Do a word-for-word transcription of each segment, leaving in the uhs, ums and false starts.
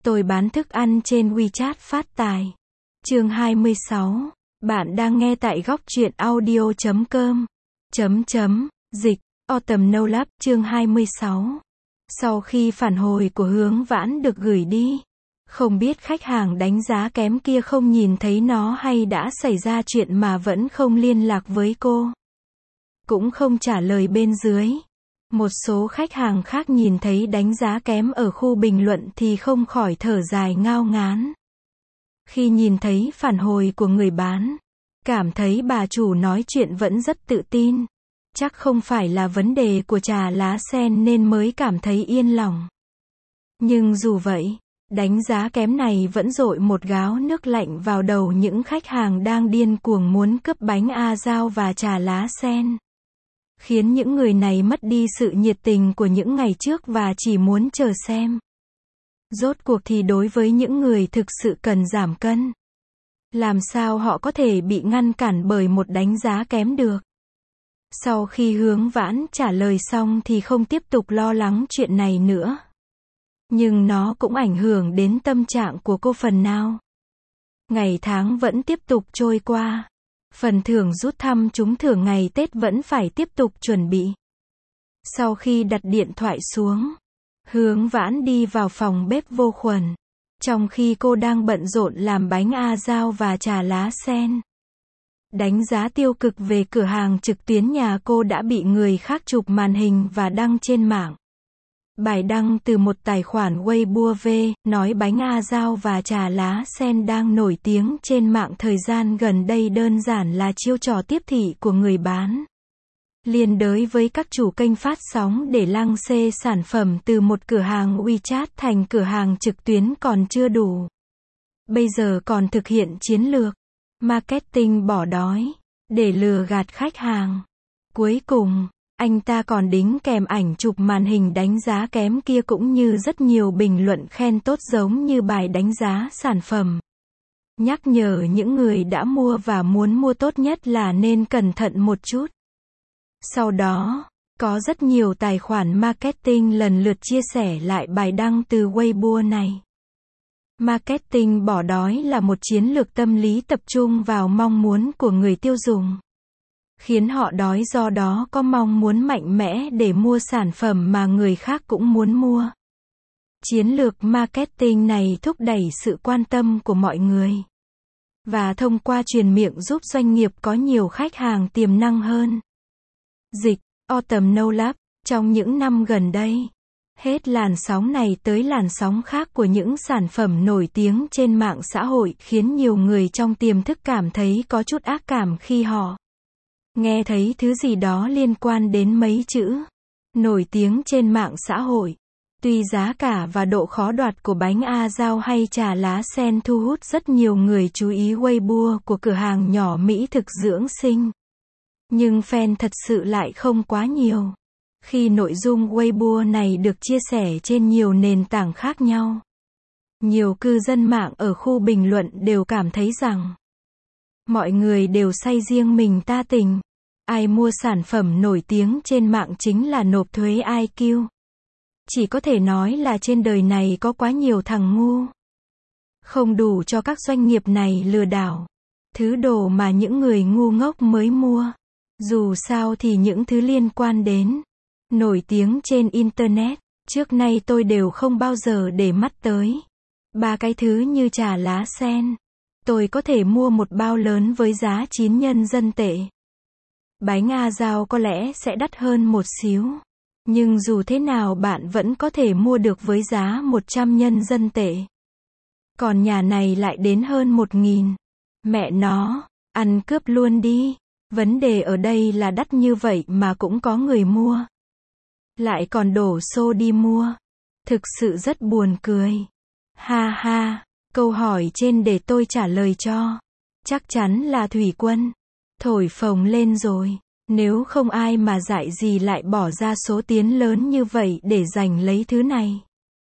Tôi bán thức ăn trên WeChat phát tài. Chương hai mươi sáu. Bạn đang nghe tại góc truyện audio chấm com. Chấm chấm, dịch, Autumn No Lab, chương hai mươi sáu. Sau khi phản hồi của Hướng Vãn được gửi đi, không biết khách hàng đánh giá kém kia không nhìn thấy nó hay đã xảy ra chuyện mà vẫn không liên lạc với cô. Cũng không trả lời bên dưới. Một số khách hàng khác nhìn thấy đánh giá kém ở khu bình luận thì không khỏi thở dài ngao ngán. Khi nhìn thấy phản hồi của người bán, cảm thấy bà chủ nói chuyện vẫn rất tự tin. Chắc không phải là vấn đề của trà lá sen nên mới cảm thấy yên lòng. Nhưng dù vậy, đánh giá kém này vẫn dội một gáo nước lạnh vào đầu những khách hàng đang điên cuồng muốn cướp bánh A Dao và trà lá sen. Khiến những người này mất đi sự nhiệt tình của những ngày trước và chỉ muốn chờ xem. Rốt cuộc thì đối với những người thực sự cần giảm cân, làm sao họ có thể bị ngăn cản bởi một đánh giá kém được. Sau khi Hướng Vãn trả lời xong thì không tiếp tục lo lắng chuyện này nữa. Nhưng nó cũng ảnh hưởng đến tâm trạng của cô phần nào. Ngày tháng vẫn tiếp tục trôi qua. Phần thưởng rút thăm trúng thưởng ngày Tết vẫn phải tiếp tục chuẩn bị. Sau khi đặt điện thoại xuống, Hướng Vãn đi vào phòng bếp vô khuẩn. Trong khi cô đang bận rộn làm bánh A Dao và trà lá sen. Đánh giá tiêu cực về cửa hàng trực tuyến nhà cô đã bị người khác chụp màn hình và đăng trên mạng. Bài đăng từ một tài khoản Weibo V, nói bánh A Dao và trà lá sen đang nổi tiếng trên mạng thời gian gần đây đơn giản là chiêu trò tiếp thị của người bán. Liên đới với các chủ kênh phát sóng để lăng xê sản phẩm từ một cửa hàng WeChat thành cửa hàng trực tuyến còn chưa đủ. Bây giờ còn thực hiện chiến lược marketing bỏ đói, để lừa gạt khách hàng. Cuối cùng, anh ta còn đính kèm ảnh chụp màn hình đánh giá kém kia cũng như rất nhiều bình luận khen tốt giống như bài đánh giá sản phẩm. Nhắc nhở những người đã mua và muốn mua tốt nhất là nên cẩn thận một chút. Sau đó, có rất nhiều tài khoản marketing lần lượt chia sẻ lại bài đăng từ Weibo này. Marketing bỏ đói là một chiến lược tâm lý tập trung vào mong muốn của người tiêu dùng. Khiến họ đói do đó có mong muốn mạnh mẽ để mua sản phẩm mà người khác cũng muốn mua. Chiến lược marketing này thúc đẩy sự quan tâm của mọi người. Và thông qua truyền miệng giúp doanh nghiệp có nhiều khách hàng tiềm năng hơn. Dịch, Autumn No Lab, trong những năm gần đây. Hết làn sóng này tới làn sóng khác của những sản phẩm nổi tiếng trên mạng xã hội khiến nhiều người trong tiềm thức cảm thấy có chút ác cảm khi họ nghe thấy thứ gì đó liên quan đến mấy chữ nổi tiếng trên mạng xã hội. Tuy giá cả và độ khó đoạt của bánh A Dao hay trà lá sen thu hút rất nhiều người chú ý Weibo của cửa hàng nhỏ mỹ thực dưỡng sinh. Nhưng fan thật sự lại không quá nhiều. Khi nội dung Weibo này được chia sẻ trên nhiều nền tảng khác nhau. Nhiều cư dân mạng ở khu bình luận đều cảm thấy rằng mọi người đều say riêng mình ta tình. Ai mua sản phẩm nổi tiếng trên mạng chính là nộp thuế i kiu. Chỉ có thể nói là trên đời này có quá nhiều thằng ngu. Không đủ cho các doanh nghiệp này lừa đảo. Thứ đồ mà những người ngu ngốc mới mua. Dù sao thì những thứ liên quan đến nổi tiếng trên Internet, trước nay tôi đều không bao giờ để mắt tới. Ba cái thứ như trà lá sen. Tôi có thể mua một bao lớn với giá chín nhân dân tệ. Bánh A Dao có lẽ sẽ đắt hơn một xíu. Nhưng dù thế nào bạn vẫn có thể mua được với giá một trăm nhân dân tệ. Còn nhà này lại đến hơn một nghìn. Mẹ nó, ăn cướp luôn đi. Vấn đề ở đây là đắt như vậy mà cũng có người mua. Lại còn đổ xô đi mua. Thực sự rất buồn cười. Ha ha, câu hỏi trên để tôi trả lời cho. Chắc chắn là Thủy Quân. Thổi phồng lên rồi. Nếu không ai mà dại gì lại bỏ ra số tiền lớn như vậy để giành lấy thứ này.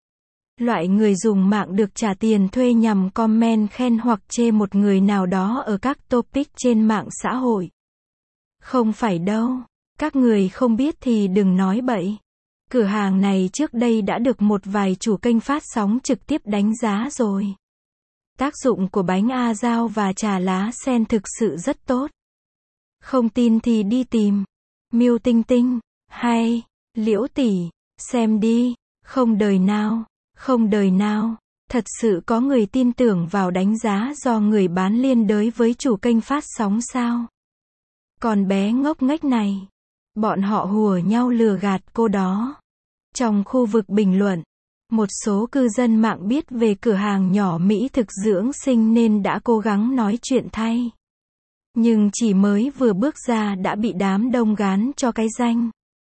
Loại người dùng mạng được trả tiền thuê nhằm comment khen hoặc chê một người nào đó ở các topic trên mạng xã hội. Không phải đâu. Các người không biết thì đừng nói bậy. Cửa hàng này trước đây đã được một vài chủ kênh phát sóng trực tiếp đánh giá rồi. Tác dụng của bánh a dao và trà lá sen thực sự rất tốt. Không tin thì đi tìm. Miêu Tinh Tinh, hay, Liễu tỷ, xem đi, không đời nào, không đời nào. Thật sự có người tin tưởng vào đánh giá do người bán liên đới với chủ kênh phát sóng sao? Còn bé ngốc nghếch này, bọn họ hùa nhau lừa gạt cô đó. Trong khu vực bình luận, một số cư dân mạng biết về cửa hàng nhỏ mỹ thực dưỡng sinh nên đã cố gắng nói chuyện thay. Nhưng chỉ mới vừa bước ra đã bị đám đông gán cho cái danh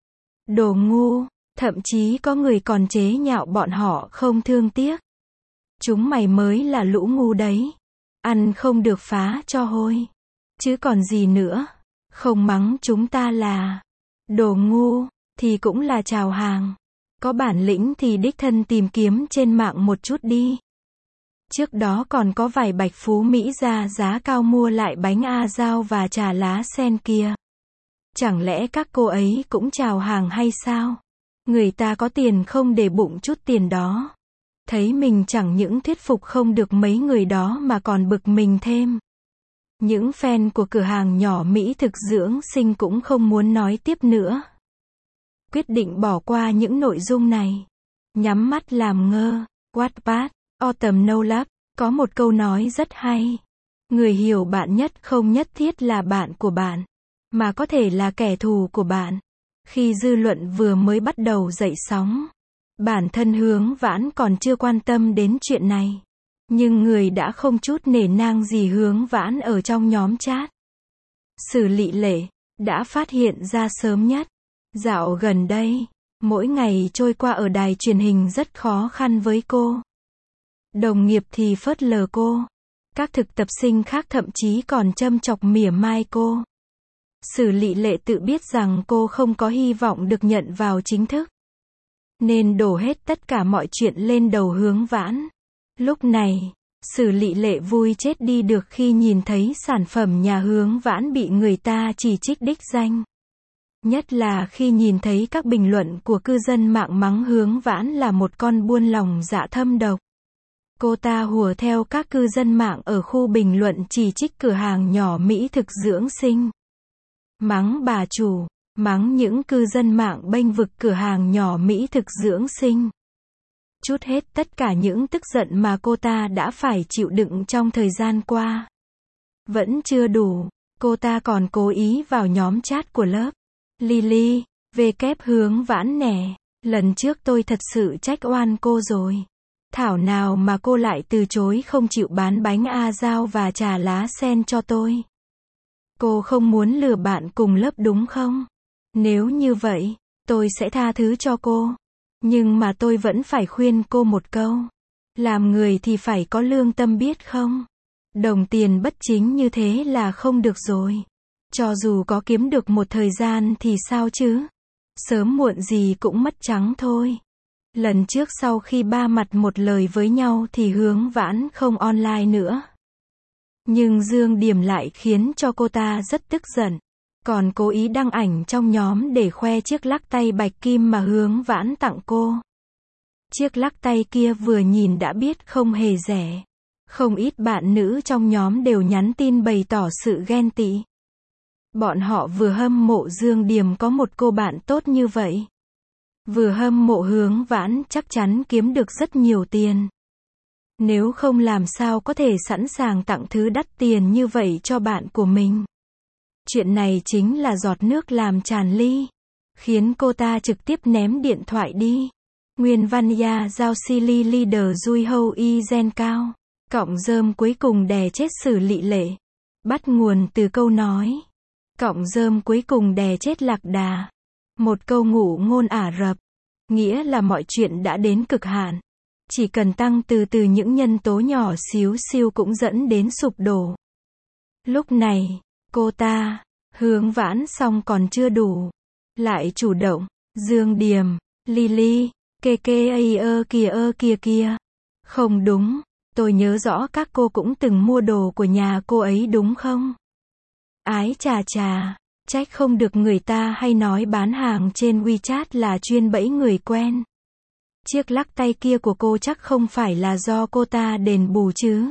đồ ngu, thậm chí có người còn chế nhạo bọn họ không thương tiếc. Chúng mày mới là lũ ngu đấy. Ăn không được phá cho hôi. Chứ còn gì nữa. Không mắng chúng ta là đồ ngu, thì cũng là chào hàng. Có bản lĩnh thì đích thân tìm kiếm trên mạng một chút đi. Trước đó còn có vài bạch phú Mỹ ra giá cao mua lại bánh a dao và trà lá sen kia. Chẳng lẽ các cô ấy cũng chào hàng hay sao? Người ta có tiền không để bụng chút tiền đó. Thấy mình chẳng những thuyết phục không được mấy người đó mà còn bực mình thêm. Những fan của cửa hàng nhỏ mỹ thực dưỡng sinh cũng không muốn nói tiếp nữa. Quyết định bỏ qua những nội dung này. Nhắm mắt làm ngơ. Wattpad, Autumn No Love, có một câu nói rất hay. Người hiểu bạn nhất không nhất thiết là bạn của bạn, mà có thể là kẻ thù của bạn. Khi dư luận vừa mới bắt đầu dậy sóng, bản thân Hướng Vãn còn chưa quan tâm đến chuyện này. Nhưng người đã không chút nể nang gì Hướng Vãn ở trong nhóm chat. Sử Lị Lệ đã phát hiện ra sớm nhất. Dạo gần đây, mỗi ngày trôi qua ở đài truyền hình rất khó khăn với cô. Đồng nghiệp thì phớt lờ cô. Các thực tập sinh khác thậm chí còn châm chọc mỉa mai cô. Sử Lị Lệ tự biết rằng cô không có hy vọng được nhận vào chính thức, nên đổ hết tất cả mọi chuyện lên đầu Hướng Vãn. Lúc này, Sử Lị Lệ vui chết đi được khi nhìn thấy sản phẩm nhà Hướng Vãn bị người ta chỉ trích đích danh. Nhất là khi nhìn thấy các bình luận của cư dân mạng mắng Hướng Vãn là một con buôn lòng dạ thâm độc. Cô ta hùa theo các cư dân mạng ở khu bình luận chỉ trích cửa hàng nhỏ mỹ thực dưỡng sinh. Mắng bà chủ, mắng những cư dân mạng bênh vực cửa hàng nhỏ mỹ thực dưỡng sinh. Trút hết tất cả những tức giận mà cô ta đã phải chịu đựng trong thời gian qua. Vẫn chưa đủ, cô ta còn cố ý vào nhóm chat của lớp. Lily, về kép Hướng Vãn nè, lần trước tôi thật sự trách oan cô rồi. Thảo nào mà cô lại từ chối không chịu bán bánh a dao và trà lá sen cho tôi. Cô không muốn lừa bạn cùng lớp đúng không? Nếu như vậy, tôi sẽ tha thứ cho cô. Nhưng mà tôi vẫn phải khuyên cô một câu. Làm người thì phải có lương tâm biết không? Đồng tiền bất chính như thế là không được rồi. Cho dù có kiếm được một thời gian thì sao chứ? Sớm muộn gì cũng mất trắng thôi. Lần trước sau khi ba mặt một lời với nhau thì Hướng Vãn không online nữa. Nhưng Dương Điểm lại khiến cho cô ta rất tức giận. Còn cố ý đăng ảnh trong nhóm để khoe chiếc lắc tay bạch kim mà Hướng Vãn tặng cô. Chiếc lắc tay kia vừa nhìn đã biết không hề rẻ. Không ít bạn nữ trong nhóm đều nhắn tin bày tỏ sự ghen tị. Bọn họ vừa hâm mộ Dương Điểm có một cô bạn tốt như vậy, vừa hâm mộ Hướng Vãn chắc chắn kiếm được rất nhiều tiền. Nếu không làm sao có thể sẵn sàng tặng thứ đắt tiền như vậy cho bạn của mình. Chuyện này chính là giọt nước làm tràn ly, khiến cô ta trực tiếp ném điện thoại đi. Nguyên văn ya giao Silly Leader Dui Hâu Y Gen Cao. Cọng rơm cuối cùng đè chết Sử Lị Lệ. Bắt nguồn từ câu nói. Cọng rơm cuối cùng đè chết Lạc Đà. Một câu ngụ ngôn Ả Rập. Nghĩa là mọi chuyện đã đến cực hạn. Chỉ cần tăng từ từ những nhân tố nhỏ xíu xiu cũng dẫn đến sụp đổ. Lúc này, cô ta, Hướng Vãn xong còn chưa đủ. Lại chủ động, Dương Điểm, Lily, kê kê ây ơ kìa ơ kìa kìa. Không đúng, tôi nhớ rõ các cô cũng từng mua đồ của nhà cô ấy đúng không? Ái chà chà, Trách không được người ta hay nói bán hàng trên WeChat là chuyên bẫy người quen. Chiếc lắc tay kia của cô chắc không phải là do cô ta đền bù chứ.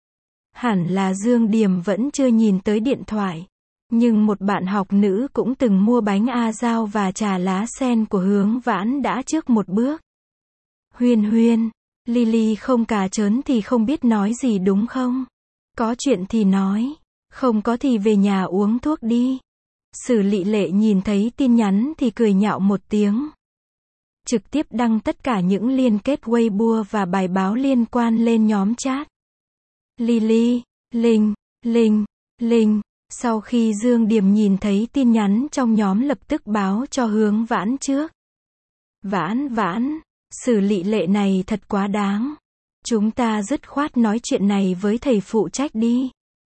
Hẳn là Dương Điềm vẫn chưa nhìn tới điện thoại. Nhưng một bạn học nữ cũng từng mua bánh a dao và trà lá sen của Hướng Vãn đã trước một bước. Huyên huyên, Lily không cà chớn thì không biết nói gì đúng không? Có chuyện thì nói, không có thì về nhà uống thuốc đi. Sử Lị Lệ nhìn thấy tin nhắn thì cười nhạo một tiếng. Trực tiếp đăng tất cả những liên kết Weibo và bài báo liên quan lên nhóm chat. Lily, Linh, Linh, Linh. Sau khi Dương Điềm nhìn thấy tin nhắn trong nhóm lập tức báo cho Hướng Vãn trước. Vãn Vãn, Sử Lị Lệ này thật quá đáng. Chúng ta dứt khoát nói chuyện này với thầy phụ trách đi.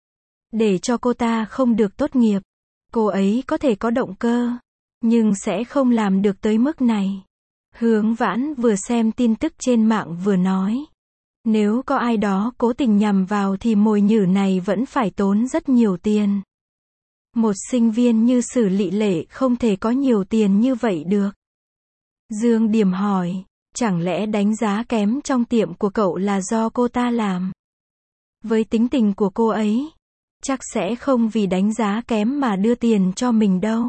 Để cho cô ta không được tốt nghiệp. Cô ấy có thể có động cơ, nhưng sẽ không làm được tới mức này. Hướng Vãn vừa xem tin tức trên mạng vừa nói. Nếu có ai đó cố tình nhằm vào thì mồi nhử này vẫn phải tốn rất nhiều tiền. Một sinh viên như Sử Lị Lệ không thể có nhiều tiền như vậy được. Dương Điềm hỏi, chẳng lẽ đánh giá kém trong tiệm của cậu là do cô ta làm? Với tính tình của cô ấy, chắc sẽ không vì đánh giá kém mà đưa tiền cho mình đâu.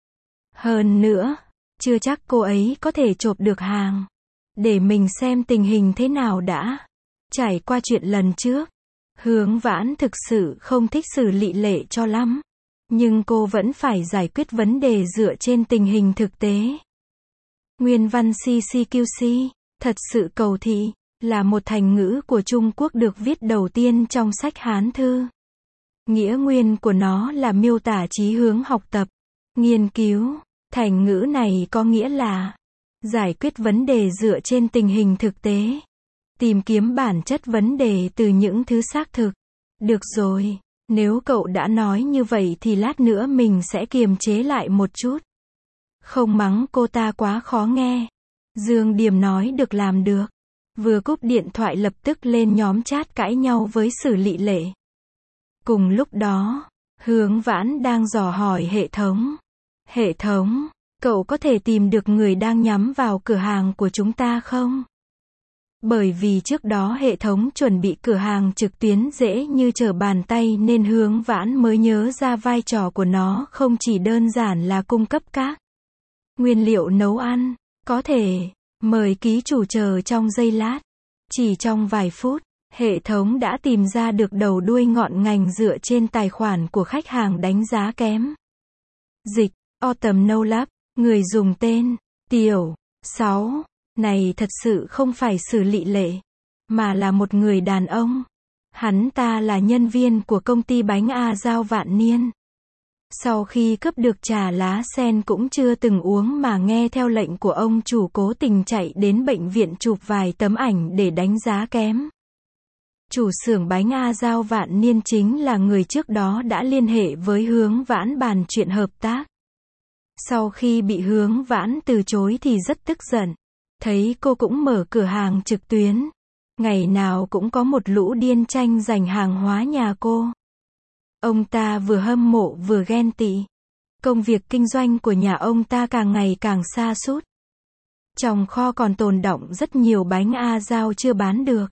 Hơn nữa, chưa chắc cô ấy có thể chộp được hàng. Để mình xem tình hình thế nào đã. Trải qua chuyện lần trước, Hướng Vãn thực sự không thích Sử Lị Lệ cho lắm. Nhưng cô vẫn phải giải quyết vấn đề dựa trên tình hình thực tế. Nguyên văn xê xê quy xê, thật sự cầu thị, là một thành ngữ của Trung Quốc được viết đầu tiên trong sách Hán thư. Nghĩa nguyên của nó là miêu tả chí hướng học tập, nghiên cứu. Thành ngữ này có nghĩa là giải quyết vấn đề dựa trên tình hình thực tế. Tìm kiếm bản chất vấn đề từ những thứ xác thực. Được rồi, nếu cậu đã nói như vậy thì lát nữa mình sẽ kiềm chế lại một chút. Không mắng cô ta quá khó nghe. Dương Điềm nói được làm được. Vừa cúp điện thoại lập tức lên nhóm chat cãi nhau với Sử Lị Lệ. Cùng lúc đó, Hướng Vãn đang dò hỏi hệ thống. Hệ thống, cậu có thể tìm được người đang nhắm vào cửa hàng của chúng ta không? Bởi vì trước đó hệ thống chuẩn bị cửa hàng trực tuyến dễ như trở bàn tay nên Hướng Vãn mới nhớ ra vai trò của nó không chỉ đơn giản là cung cấp các nguyên liệu nấu ăn. Có thể, mời ký chủ chờ trong giây lát. Chỉ trong vài phút, hệ thống đã tìm ra được đầu đuôi ngọn ngành dựa trên tài khoản của khách hàng đánh giá kém. Dịch, Autumn No Lab, người dùng tên, Tiểu, sáu. Này thật sự không phải Sử Lị Lệ, mà là một người đàn ông. Hắn ta là nhân viên của công ty bánh a dao Vạn Niên. Sau khi cướp được trà lá sen cũng chưa từng uống mà nghe theo lệnh của ông chủ cố tình chạy đến bệnh viện chụp vài tấm ảnh để đánh giá kém. Chủ xưởng bánh a dao Vạn Niên chính là người trước đó đã liên hệ với Hướng Vãn bàn chuyện hợp tác. Sau khi bị Hướng Vãn từ chối thì rất tức giận. Thấy cô cũng mở cửa hàng trực tuyến. Ngày nào cũng có một lũ điên tranh giành hàng hóa nhà cô. Ông ta vừa hâm mộ vừa ghen tị. Công việc kinh doanh của nhà ông ta càng ngày càng sa sút. Trong kho còn tồn đọng rất nhiều bánh a dao chưa bán được.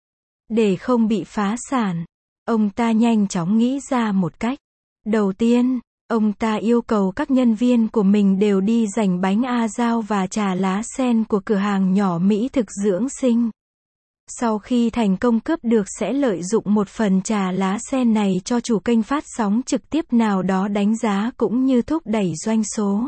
Để không bị phá sản, ông ta nhanh chóng nghĩ ra một cách. Đầu tiên, ông ta yêu cầu các nhân viên của mình đều đi giành bánh a dao và trà lá sen của cửa hàng nhỏ mỹ thực dưỡng sinh. Sau khi thành công cướp được sẽ lợi dụng một phần trà lá sen này cho chủ kênh phát sóng trực tiếp nào đó đánh giá cũng như thúc đẩy doanh số.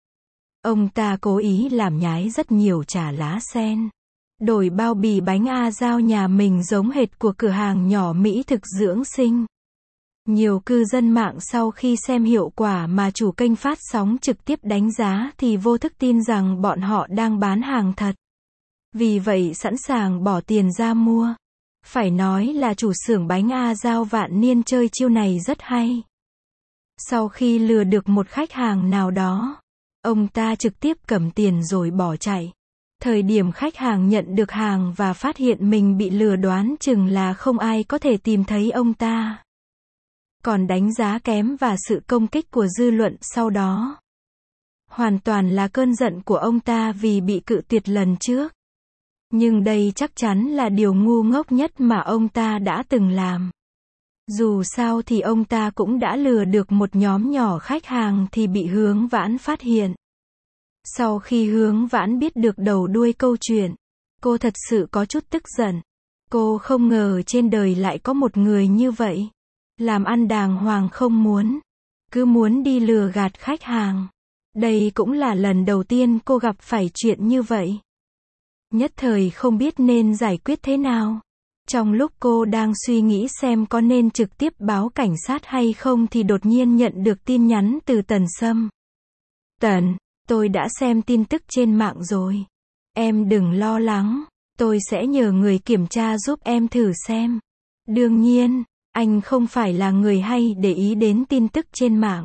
Ông ta cố ý làm nhái rất nhiều trà lá sen. Đổi bao bì bánh a dao nhà mình giống hệt của cửa hàng nhỏ mỹ thực dưỡng sinh. Nhiều cư dân mạng sau khi xem hiệu quả mà chủ kênh phát sóng trực tiếp đánh giá thì vô thức tin rằng bọn họ đang bán hàng thật. Vì vậy sẵn sàng bỏ tiền ra mua. Phải nói là chủ xưởng bánh a dao Vạn Niên chơi chiêu này rất hay. Sau khi lừa được một khách hàng nào đó, ông ta trực tiếp cầm tiền rồi bỏ chạy. Thời điểm khách hàng nhận được hàng và phát hiện mình bị lừa đoán chừng là không ai có thể tìm thấy ông ta. còn đánh giá kém và sự công kích của dư luận sau đó. Hoàn toàn là cơn giận của ông ta vì bị cự tuyệt lần trước. Nhưng đây chắc chắn là điều ngu ngốc nhất mà ông ta đã từng làm. Dù sao thì ông ta cũng đã lừa được một nhóm nhỏ khách hàng thì bị Hướng Vãn phát hiện. Sau khi Hướng Vãn biết được đầu đuôi câu chuyện, cô thật sự có chút tức giận. Cô không ngờ trên đời lại có một người như vậy. Làm ăn đàng hoàng không muốn, cứ muốn đi lừa gạt khách hàng. Đây cũng là lần đầu tiên cô gặp phải chuyện như vậy. Nhất thời không biết nên giải quyết thế nào. Trong lúc cô đang suy nghĩ xem có nên trực tiếp báo cảnh sát hay không thì đột nhiên nhận được tin nhắn từ Tần Sâm. Tần, tôi đã xem tin tức trên mạng rồi. Em đừng lo lắng, tôi sẽ nhờ người kiểm tra giúp em thử xem. Đương nhiên, anh không phải là người hay để ý đến tin tức trên mạng.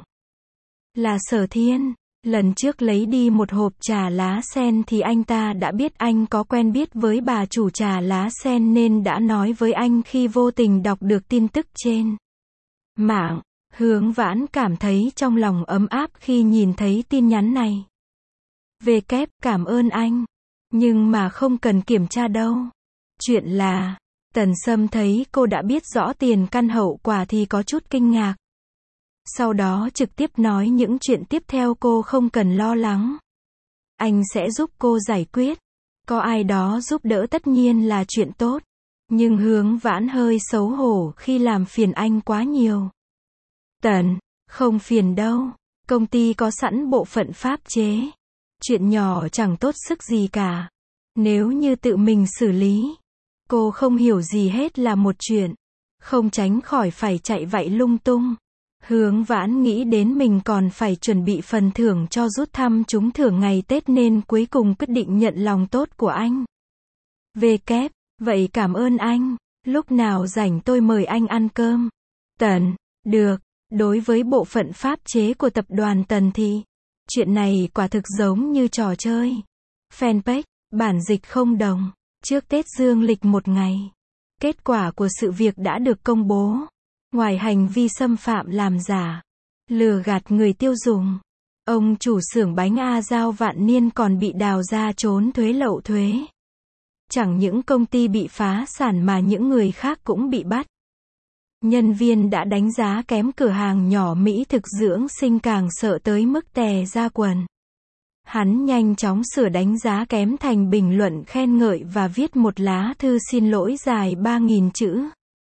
Là Sở Thiên. Lần trước lấy đi một hộp trà lá sen thì anh ta đã biết anh có quen biết với bà chủ trà lá sen nên đã nói với anh khi vô tình đọc được tin tức trên mạng. Hướng Vãn cảm thấy trong lòng ấm áp khi nhìn thấy tin nhắn này. Về kép, cảm ơn anh. Nhưng mà không cần kiểm tra đâu. Chuyện là, Tần Sâm thấy cô đã biết rõ tiền căn hậu quả thì có chút kinh ngạc. Sau đó trực tiếp nói những chuyện tiếp theo cô không cần lo lắng. Anh sẽ giúp cô giải quyết. Có ai đó giúp đỡ tất nhiên là chuyện tốt. Nhưng Hướng Vãn hơi xấu hổ khi làm phiền anh quá nhiều. Tần, không phiền đâu. Công ty có sẵn bộ phận pháp chế. Chuyện nhỏ chẳng tốt sức gì cả. Nếu như tự mình xử lý, cô không hiểu gì hết là một chuyện. Không tránh khỏi phải chạy vạy lung tung. Hướng Vãn nghĩ đến mình còn phải chuẩn bị phần thưởng cho rút thăm trúng thưởng ngày Tết nên cuối cùng quyết định nhận lòng tốt của anh. Về kép, vậy cảm ơn anh, lúc nào rảnh tôi mời anh ăn cơm. Tần, được, đối với bộ phận pháp chế của tập đoàn Tần thì, chuyện này quả thực giống như trò chơi. Fanpage, bản dịch không đồng, trước Tết dương lịch một ngày. Kết quả của sự việc đã được công bố. Ngoài hành vi xâm phạm làm giả, lừa gạt người tiêu dùng, ông chủ xưởng bánh A Giao Vạn Niên còn bị đào ra trốn thuế lậu thuế. Chẳng những công ty bị phá sản mà những người khác cũng bị bắt. Nhân viên đã đánh giá kém cửa hàng nhỏ mỹ thực dưỡng sinh càng sợ tới mức tè ra quần. Hắn nhanh chóng sửa đánh giá kém thành bình luận khen ngợi và viết một lá thư xin lỗi dài ba nghìn chữ.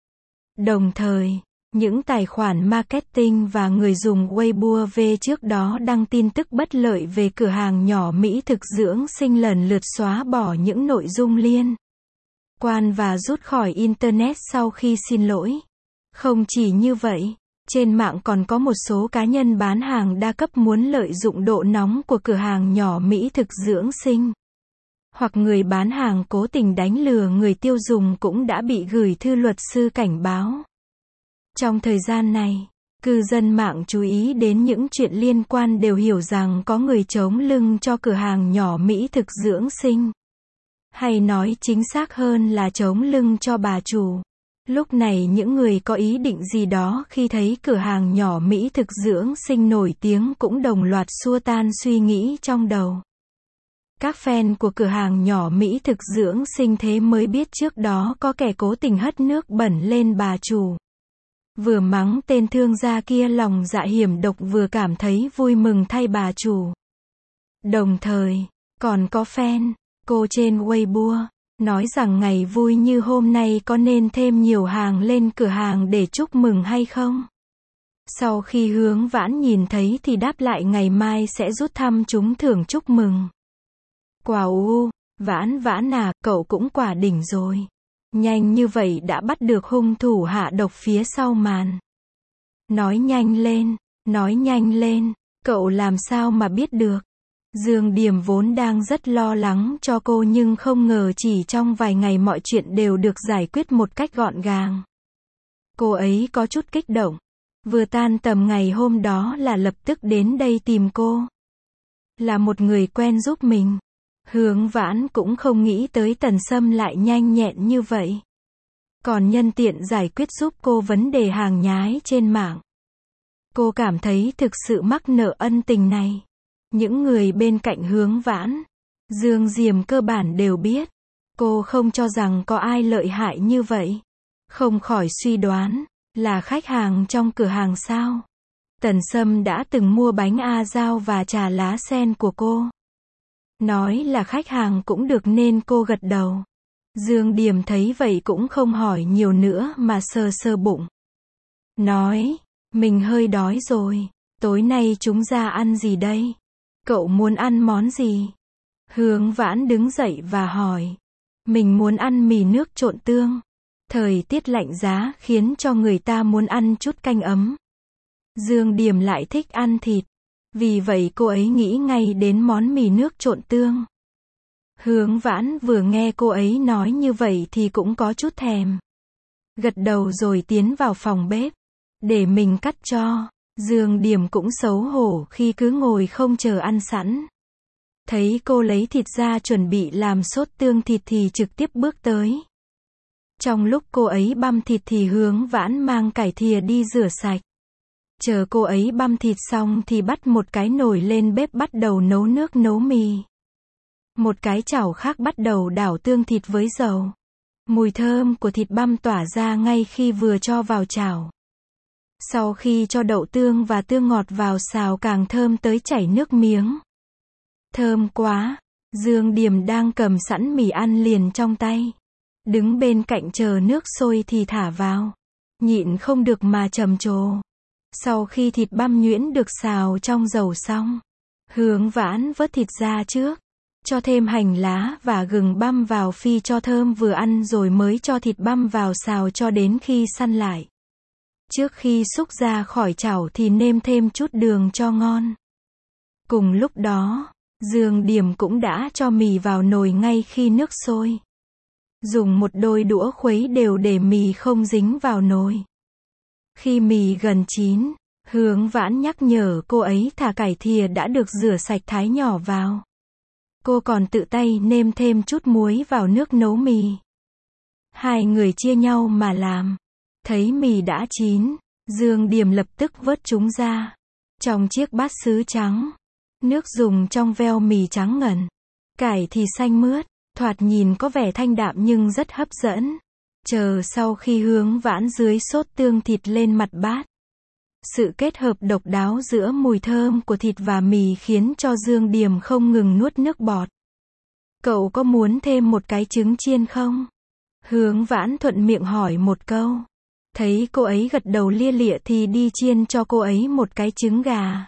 Đồng thời, những tài khoản marketing và người dùng Weibo về trước đó đăng tin tức bất lợi về cửa hàng nhỏ mỹ thực dưỡng sinh lần lượt xóa bỏ những nội dung liên quan và rút khỏi Internet sau khi xin lỗi. Không chỉ như vậy, trên mạng còn có một số cá nhân bán hàng đa cấp muốn lợi dụng độ nóng của cửa hàng nhỏ mỹ thực dưỡng sinh. Hoặc người bán hàng cố tình đánh lừa người tiêu dùng cũng đã bị gửi thư luật sư cảnh báo. Trong thời gian này, cư dân mạng chú ý đến những chuyện liên quan đều hiểu rằng có người chống lưng cho cửa hàng nhỏ mỹ thực dưỡng sinh. Hay nói chính xác hơn là chống lưng cho bà chủ. Lúc này những người có ý định gì đó khi thấy cửa hàng nhỏ mỹ thực dưỡng sinh nổi tiếng cũng đồng loạt xua tan suy nghĩ trong đầu. Các fan của cửa hàng nhỏ mỹ thực dưỡng sinh thế mới biết trước đó có kẻ cố tình hất nước bẩn lên bà chủ. Vừa mắng tên thương gia kia lòng dạ hiểm độc vừa cảm thấy vui mừng thay bà chủ. Đồng thời, còn có fan, cô trên Weibo, nói rằng ngày vui như hôm nay có nên thêm nhiều hàng lên cửa hàng để chúc mừng hay không? Sau khi Hướng Vãn nhìn thấy thì đáp lại ngày mai sẽ rút thăm trúng thưởng chúc mừng. Quả u, Vãn Vãn à, cậu cũng quả đỉnh rồi. Nhanh như vậy đã bắt được hung thủ hạ độc phía sau màn. Nói nhanh lên, nói nhanh lên, cậu làm sao mà biết được. Dương Điềm vốn đang rất lo lắng cho cô nhưng không ngờ chỉ trong vài ngày mọi chuyện đều được giải quyết một cách gọn gàng. Cô ấy có chút kích động. Vừa tan tầm ngày hôm đó là lập tức đến đây tìm cô. Là một người quen giúp mình. Hướng Vãn cũng không nghĩ tới Tần Sâm lại nhanh nhẹn như vậy. còn nhân tiện giải quyết giúp cô vấn đề hàng nhái trên mạng. Cô cảm thấy thực sự mắc nợ ân tình này. Những người bên cạnh Hướng Vãn, Dương Diềm cơ bản đều biết. Cô không cho rằng có ai lợi hại như vậy. Không khỏi suy đoán, là khách hàng trong cửa hàng sao? Tần Sâm đã từng mua bánh A Dao và trà lá sen của cô. Nói là khách hàng cũng được nên cô gật đầu. Dương Điềm thấy vậy cũng không hỏi nhiều nữa mà sờ sờ bụng. Nói, mình hơi đói rồi, tối nay chúng ra ăn gì đây? Cậu muốn ăn món gì? Hướng Vãn đứng dậy và hỏi. Mình muốn ăn mì nước trộn tương. Thời tiết lạnh giá khiến cho người ta muốn ăn chút canh ấm. Dương Điềm lại thích ăn thịt. Vì vậy cô ấy nghĩ ngay đến món mì nước trộn tương. Hướng Vãn vừa nghe cô ấy nói như vậy thì cũng có chút thèm. Gật đầu rồi tiến vào phòng bếp. Để mình cắt cho. Dương Điềm cũng xấu hổ khi cứ ngồi không chờ ăn sẵn. Thấy cô lấy thịt ra chuẩn bị làm sốt tương thịt thì trực tiếp bước tới. Trong lúc cô ấy băm thịt thì Hướng Vãn mang cải thìa đi rửa sạch. Chờ cô ấy băm thịt xong thì bắt một cái nồi lên bếp bắt đầu nấu nước nấu mì. Một cái chảo khác bắt đầu đảo tương thịt với dầu. Mùi thơm của thịt băm tỏa ra ngay khi vừa cho vào chảo. Sau khi cho đậu tương và tương ngọt vào xào càng thơm tới chảy nước miếng. Thơm quá! Dương Điềm đang cầm sẵn mì ăn liền trong tay. Đứng bên cạnh chờ nước sôi thì thả vào. Nhịn không được mà trầm trồ. Sau khi thịt băm nhuyễn được xào trong dầu xong, Hướng Vãn vớt thịt ra trước. Cho thêm hành lá và gừng băm vào phi cho thơm vừa ăn rồi mới cho thịt băm vào xào cho đến khi săn lại. Trước khi xúc ra khỏi chảo thì nêm thêm chút đường cho ngon. Cùng lúc đó, Dương Điềm cũng đã cho mì vào nồi ngay khi nước sôi. Dùng một đôi đũa khuấy đều để mì không dính vào nồi. Khi mì gần chín, Hướng Vãn nhắc nhở cô ấy thả cải thìa đã được rửa sạch thái nhỏ vào. Cô còn tự tay nêm thêm chút muối vào nước nấu mì. Hai người chia nhau mà làm. Thấy mì đã chín, Dương Điềm lập tức vớt chúng ra. Trong chiếc bát sứ trắng, nước dùng trong veo mì trắng ngần. Cải thì xanh mướt, thoạt nhìn có vẻ thanh đạm nhưng rất hấp dẫn. Chờ sau khi Hướng Vãn dưới sốt tương thịt lên mặt bát. Sự kết hợp độc đáo giữa mùi thơm của thịt và mì khiến cho Dương Điềm không ngừng nuốt nước bọt. Cậu có muốn thêm một cái trứng chiên không? Hướng Vãn thuận miệng hỏi một câu. Thấy cô ấy gật đầu lia lịa thì đi chiên cho cô ấy một cái trứng gà.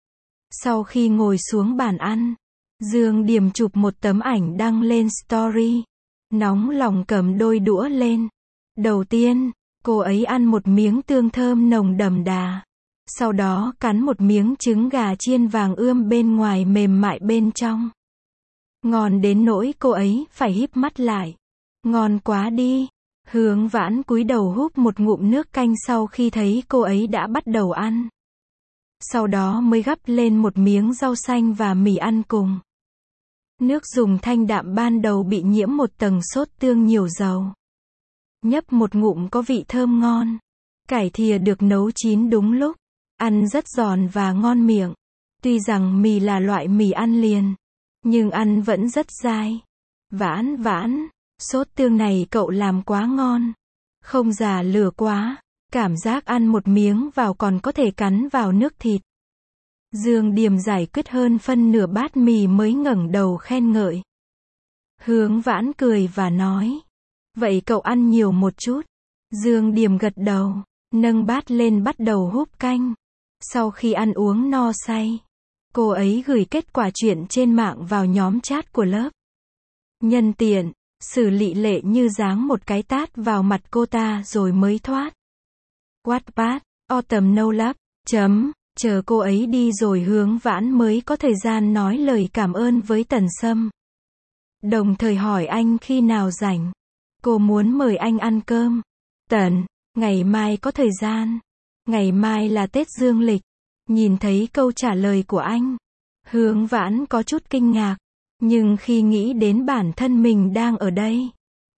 Sau khi ngồi xuống bàn ăn, Dương Điềm chụp một tấm ảnh đăng lên story. Nóng lòng cầm đôi đũa lên. Đầu tiên, cô ấy ăn một miếng tương thơm nồng đậm đà. Sau đó cắn một miếng trứng gà chiên vàng ươm bên ngoài mềm mại bên trong. Ngon đến nỗi cô ấy phải híp mắt lại. Ngon quá đi. Hướng Vãn cúi đầu húp một ngụm nước canh sau khi thấy cô ấy đã bắt đầu ăn. Sau đó mới gắp lên một miếng rau xanh và mì ăn cùng. Nước dùng thanh đạm ban đầu bị nhiễm một tầng sốt tương nhiều dầu. Nhấp một ngụm có vị thơm ngon. Cải thìa được nấu chín đúng lúc. Ăn rất giòn và ngon miệng. Tuy rằng mì là loại mì ăn liền, nhưng ăn vẫn rất dai. Vãn Vãn, sốt tương này cậu làm quá ngon. Không già lửa quá. Cảm giác ăn một miếng vào còn có thể cắn vào nước thịt. Dương Điềm giải quyết hơn phân nửa bát mì mới ngẩng đầu khen ngợi. Hướng Vãn cười và nói. Vậy cậu ăn nhiều một chút. Dương Điềm gật đầu, nâng bát lên bắt đầu húp canh. Sau khi ăn uống no say, cô ấy gửi kết quả chuyện trên mạng vào nhóm chat của lớp. Nhân tiện, xử lị lệ như giáng một cái tát vào mặt cô ta rồi mới thoát. Wattpad, Autumn No Love, chấm, chờ cô ấy đi rồi Hướng Vãn mới có thời gian nói lời cảm ơn với Tần Sâm. Đồng thời hỏi anh khi nào rảnh. Cô muốn mời anh ăn cơm. Tần, ngày mai có thời gian. Ngày mai là Tết Dương lịch. Nhìn thấy câu trả lời của anh, Hướng Vãn có chút kinh ngạc. Nhưng khi nghĩ đến bản thân mình đang ở đây,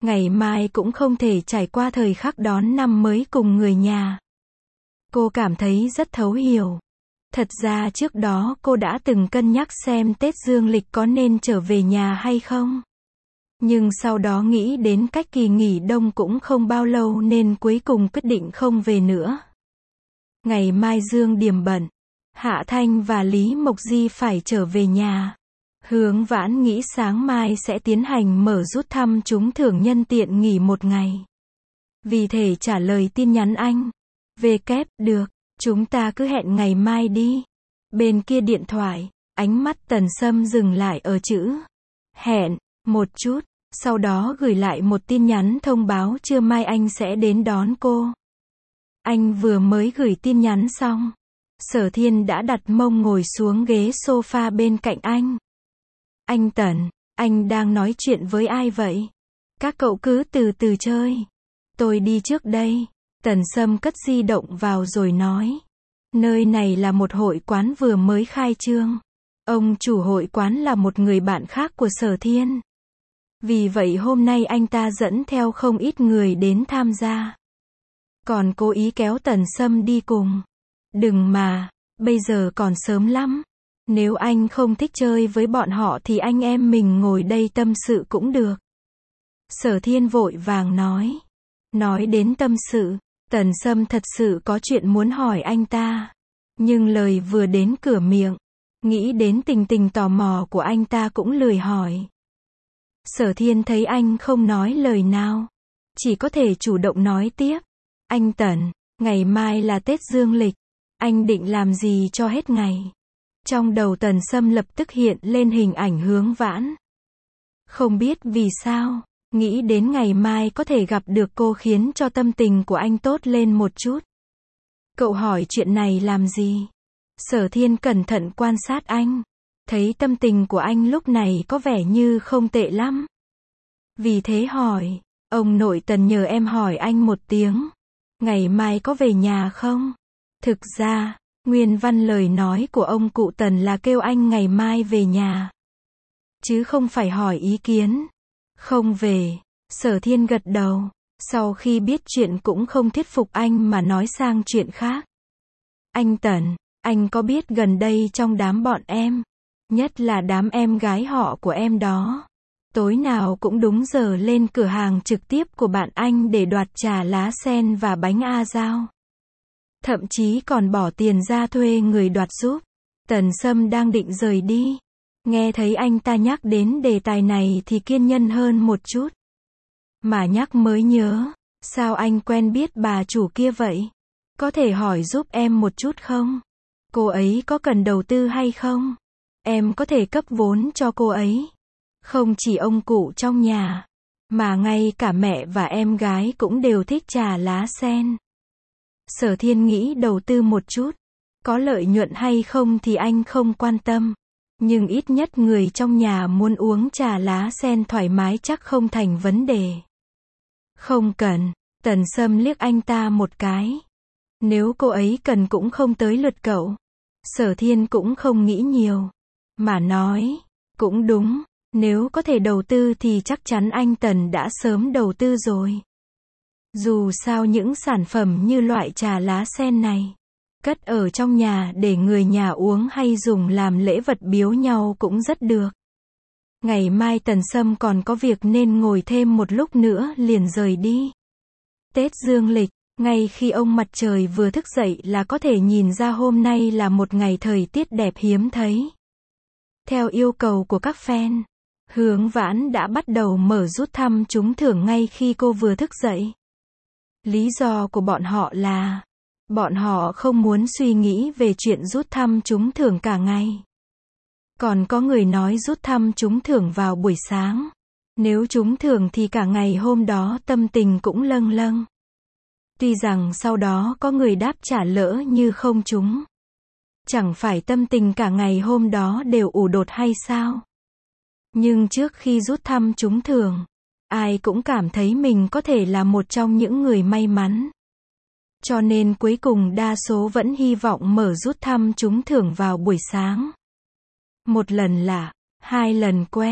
Ngày mai cũng không thể trải qua thời khắc đón năm mới cùng người nhà. Cô cảm thấy rất thấu hiểu. Thật ra trước đó cô đã từng cân nhắc xem Tết dương lịch có nên trở về nhà hay không. Nhưng sau đó nghĩ đến cách kỳ nghỉ đông cũng không bao lâu nên cuối cùng quyết định không về nữa. Ngày mai Dương Điềm bận, Hạ Thanh và Lý Mộc Di phải trở về nhà. Hướng Vãn nghĩ sáng mai sẽ tiến hành mở rút thăm trúng thưởng nhân tiện nghỉ một ngày. Vì thế trả lời tin nhắn anh. Về kép, được, chúng ta cứ hẹn ngày mai đi. Bên kia điện thoại, ánh mắt Tần Sâm dừng lại ở chữ hẹn, một chút, sau đó gửi lại một tin nhắn thông báo trưa mai anh sẽ đến đón cô. Anh vừa mới gửi tin nhắn xong, Sở Thiên đã đặt mông ngồi xuống ghế sofa bên cạnh anh. Anh Tần, anh đang nói chuyện với ai vậy? Các cậu cứ từ từ chơi. Tôi đi trước đây. Tần Sâm cất di động vào rồi nói. Nơi này là một hội quán vừa mới khai trương. Ông chủ hội quán là một người bạn khác của Sở Thiên. Vì vậy hôm nay anh ta dẫn theo không ít người đến tham gia. Còn cố ý kéo Tần Sâm đi cùng. Đừng mà, bây giờ còn sớm lắm. Nếu anh không thích chơi với bọn họ thì anh em mình ngồi đây tâm sự cũng được. Sở Thiên vội vàng nói. Nói đến tâm sự, Tần Sâm thật sự có chuyện muốn hỏi anh ta. Nhưng lời vừa đến cửa miệng, nghĩ đến tình tình tò mò của anh ta cũng lười hỏi. Sở Thiên thấy anh không nói lời nào, chỉ có thể chủ động nói tiếp. Anh Tần, ngày mai là Tết dương lịch, anh định làm gì cho hết ngày? Trong đầu Tần Sâm lập tức hiện lên hình ảnh Hướng Vãn. Không biết vì sao, nghĩ đến ngày mai có thể gặp được cô khiến cho tâm tình của anh tốt lên một chút. Cậu hỏi chuyện này làm gì? Sở Thiên cẩn thận quan sát anh, thấy tâm tình của anh lúc này có vẻ như không tệ lắm. Vì thế hỏi, ông nội Tần nhờ em hỏi anh một tiếng, ngày mai có về nhà không? Thực ra, nguyên văn lời nói của ông cụ Tần là kêu anh ngày mai về nhà, chứ không phải hỏi ý kiến. Không về, Sở Thiên gật đầu, sau khi biết chuyện cũng không thuyết phục anh mà nói sang chuyện khác. Anh Tần, anh có biết gần đây trong đám bọn em, nhất là đám em gái họ của em đó, tối nào cũng đúng giờ lên cửa hàng trực tiếp của bạn anh để đoạt trà lá sen và bánh a dao. Thậm chí còn bỏ tiền ra thuê người đoạt giúp. Tần Sâm đang định rời đi. Nghe thấy anh ta nhắc đến đề tài này thì kiên nhẫn hơn một chút. Mà nhắc mới nhớ, sao anh quen biết bà chủ kia vậy? Có thể hỏi giúp em một chút không? Cô ấy có cần đầu tư hay không? Em có thể cấp vốn cho cô ấy. Không chỉ ông cụ trong nhà, mà ngay cả mẹ và em gái cũng đều thích trà lá sen. Sở Thiên nghĩ đầu tư một chút, có lợi nhuận hay không thì anh không quan tâm. Nhưng ít nhất người trong nhà muốn uống trà lá sen thoải mái chắc không thành vấn đề. Không cần, Tần Sâm liếc anh ta một cái. Nếu cô ấy cần cũng không tới lượt cậu. Sở Thiên cũng không nghĩ nhiều, mà nói, cũng đúng, nếu có thể đầu tư thì chắc chắn anh Tần đã sớm đầu tư rồi. Dù sao những sản phẩm như loại trà lá sen này, cất ở trong nhà để người nhà uống hay dùng làm lễ vật biếu nhau cũng rất được. Ngày mai Tần Sâm còn có việc nên ngồi thêm một lúc nữa liền rời đi. Tết dương lịch, ngay khi ông mặt trời vừa thức dậy là có thể nhìn ra hôm nay là một ngày thời tiết đẹp hiếm thấy. Theo yêu cầu của các fan, Hướng Vãn đã bắt đầu mở rút thăm trúng thưởng ngay khi cô vừa thức dậy. Lý do của bọn họ là, bọn họ không muốn suy nghĩ về chuyện rút thăm trúng thưởng cả ngày. Còn có người nói rút thăm trúng thưởng vào buổi sáng. Nếu trúng thưởng thì cả ngày hôm đó tâm tình cũng lâng lâng. Tuy rằng sau đó có người đáp trả lỡ như không trúng. Chẳng phải tâm tình cả ngày hôm đó đều ủ đột hay sao? Nhưng trước khi rút thăm trúng thưởng, ai cũng cảm thấy mình có thể là một trong những người may mắn. Cho nên cuối cùng đa số vẫn hy vọng mở rút thăm trúng thưởng vào buổi sáng. Một lần lạ, hai lần quen,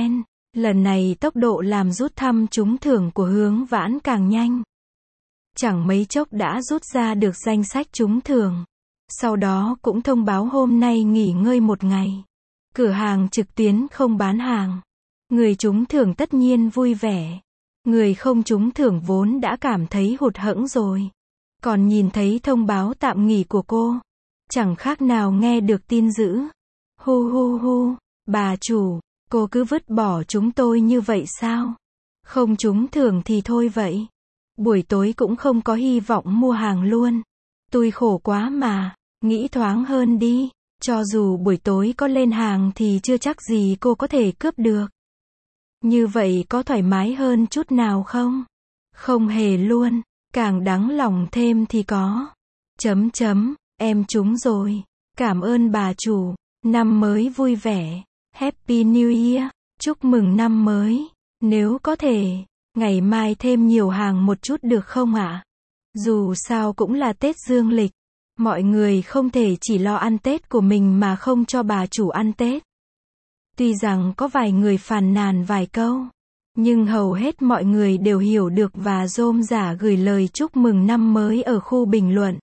Lần này tốc độ làm rút thăm trúng thưởng của Hướng Vãn càng nhanh. Chẳng mấy chốc đã rút ra được danh sách trúng thưởng. Sau đó cũng thông báo hôm nay nghỉ ngơi một ngày. Cửa hàng trực tuyến không bán hàng. Người trúng thưởng tất nhiên vui vẻ. Người không trúng thưởng vốn đã cảm thấy hụt hẫng rồi. Còn nhìn thấy thông báo tạm nghỉ của cô. Chẳng khác nào nghe được tin dữ. Hu hu hu, bà chủ, cô cứ vứt bỏ chúng tôi như vậy sao? Không trúng thưởng thì thôi vậy. Buổi tối cũng không có hy vọng mua hàng luôn. Tôi khổ quá mà, nghĩ thoáng hơn đi. Cho dù buổi tối có lên hàng thì chưa chắc gì cô có thể cướp được. Như vậy có thoải mái hơn chút nào không? Không hề luôn, càng đáng lòng thêm thì có. Chấm chấm, em trúng rồi. Cảm ơn bà chủ, năm mới vui vẻ. Happy New Year, chúc mừng năm mới. Nếu có thể, ngày mai thêm nhiều hàng một chút được không ạ? Dù sao cũng là Tết dương lịch. Mọi người không thể chỉ lo ăn Tết của mình mà không cho bà chủ ăn Tết. Tuy rằng có vài người phàn nàn vài câu, nhưng hầu hết mọi người đều hiểu được và rôm rả gửi lời chúc mừng năm mới ở khu bình luận.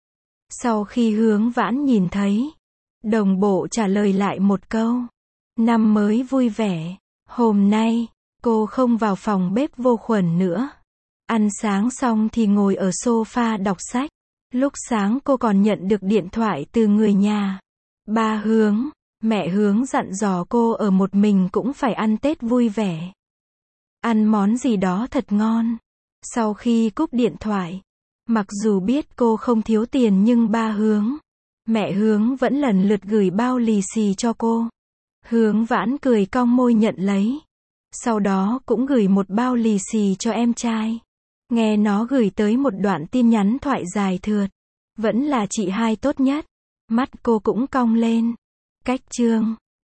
Sau khi Hướng Vãn nhìn thấy, đồng bộ trả lời lại một câu. Năm mới vui vẻ. Hôm nay, cô không vào phòng bếp vô khuẩn nữa. Ăn sáng xong thì ngồi ở sofa đọc sách. Lúc sáng cô còn nhận được điện thoại từ người nhà. Ba Hướng, mẹ Hướng dặn dò cô ở một mình cũng phải ăn Tết vui vẻ. Ăn món gì đó thật ngon. Sau khi cúp điện thoại, mặc dù biết cô không thiếu tiền nhưng ba Hướng, mẹ Hướng vẫn lần lượt gửi bao lì xì cho cô. Hướng Vãn cười cong môi nhận lấy. Sau đó cũng gửi một bao lì xì cho em trai. Nghe nó gửi tới một đoạn tin nhắn thoại dài thượt. Vẫn là chị hai tốt nhất. Mắt cô cũng cong lên. Cách chương.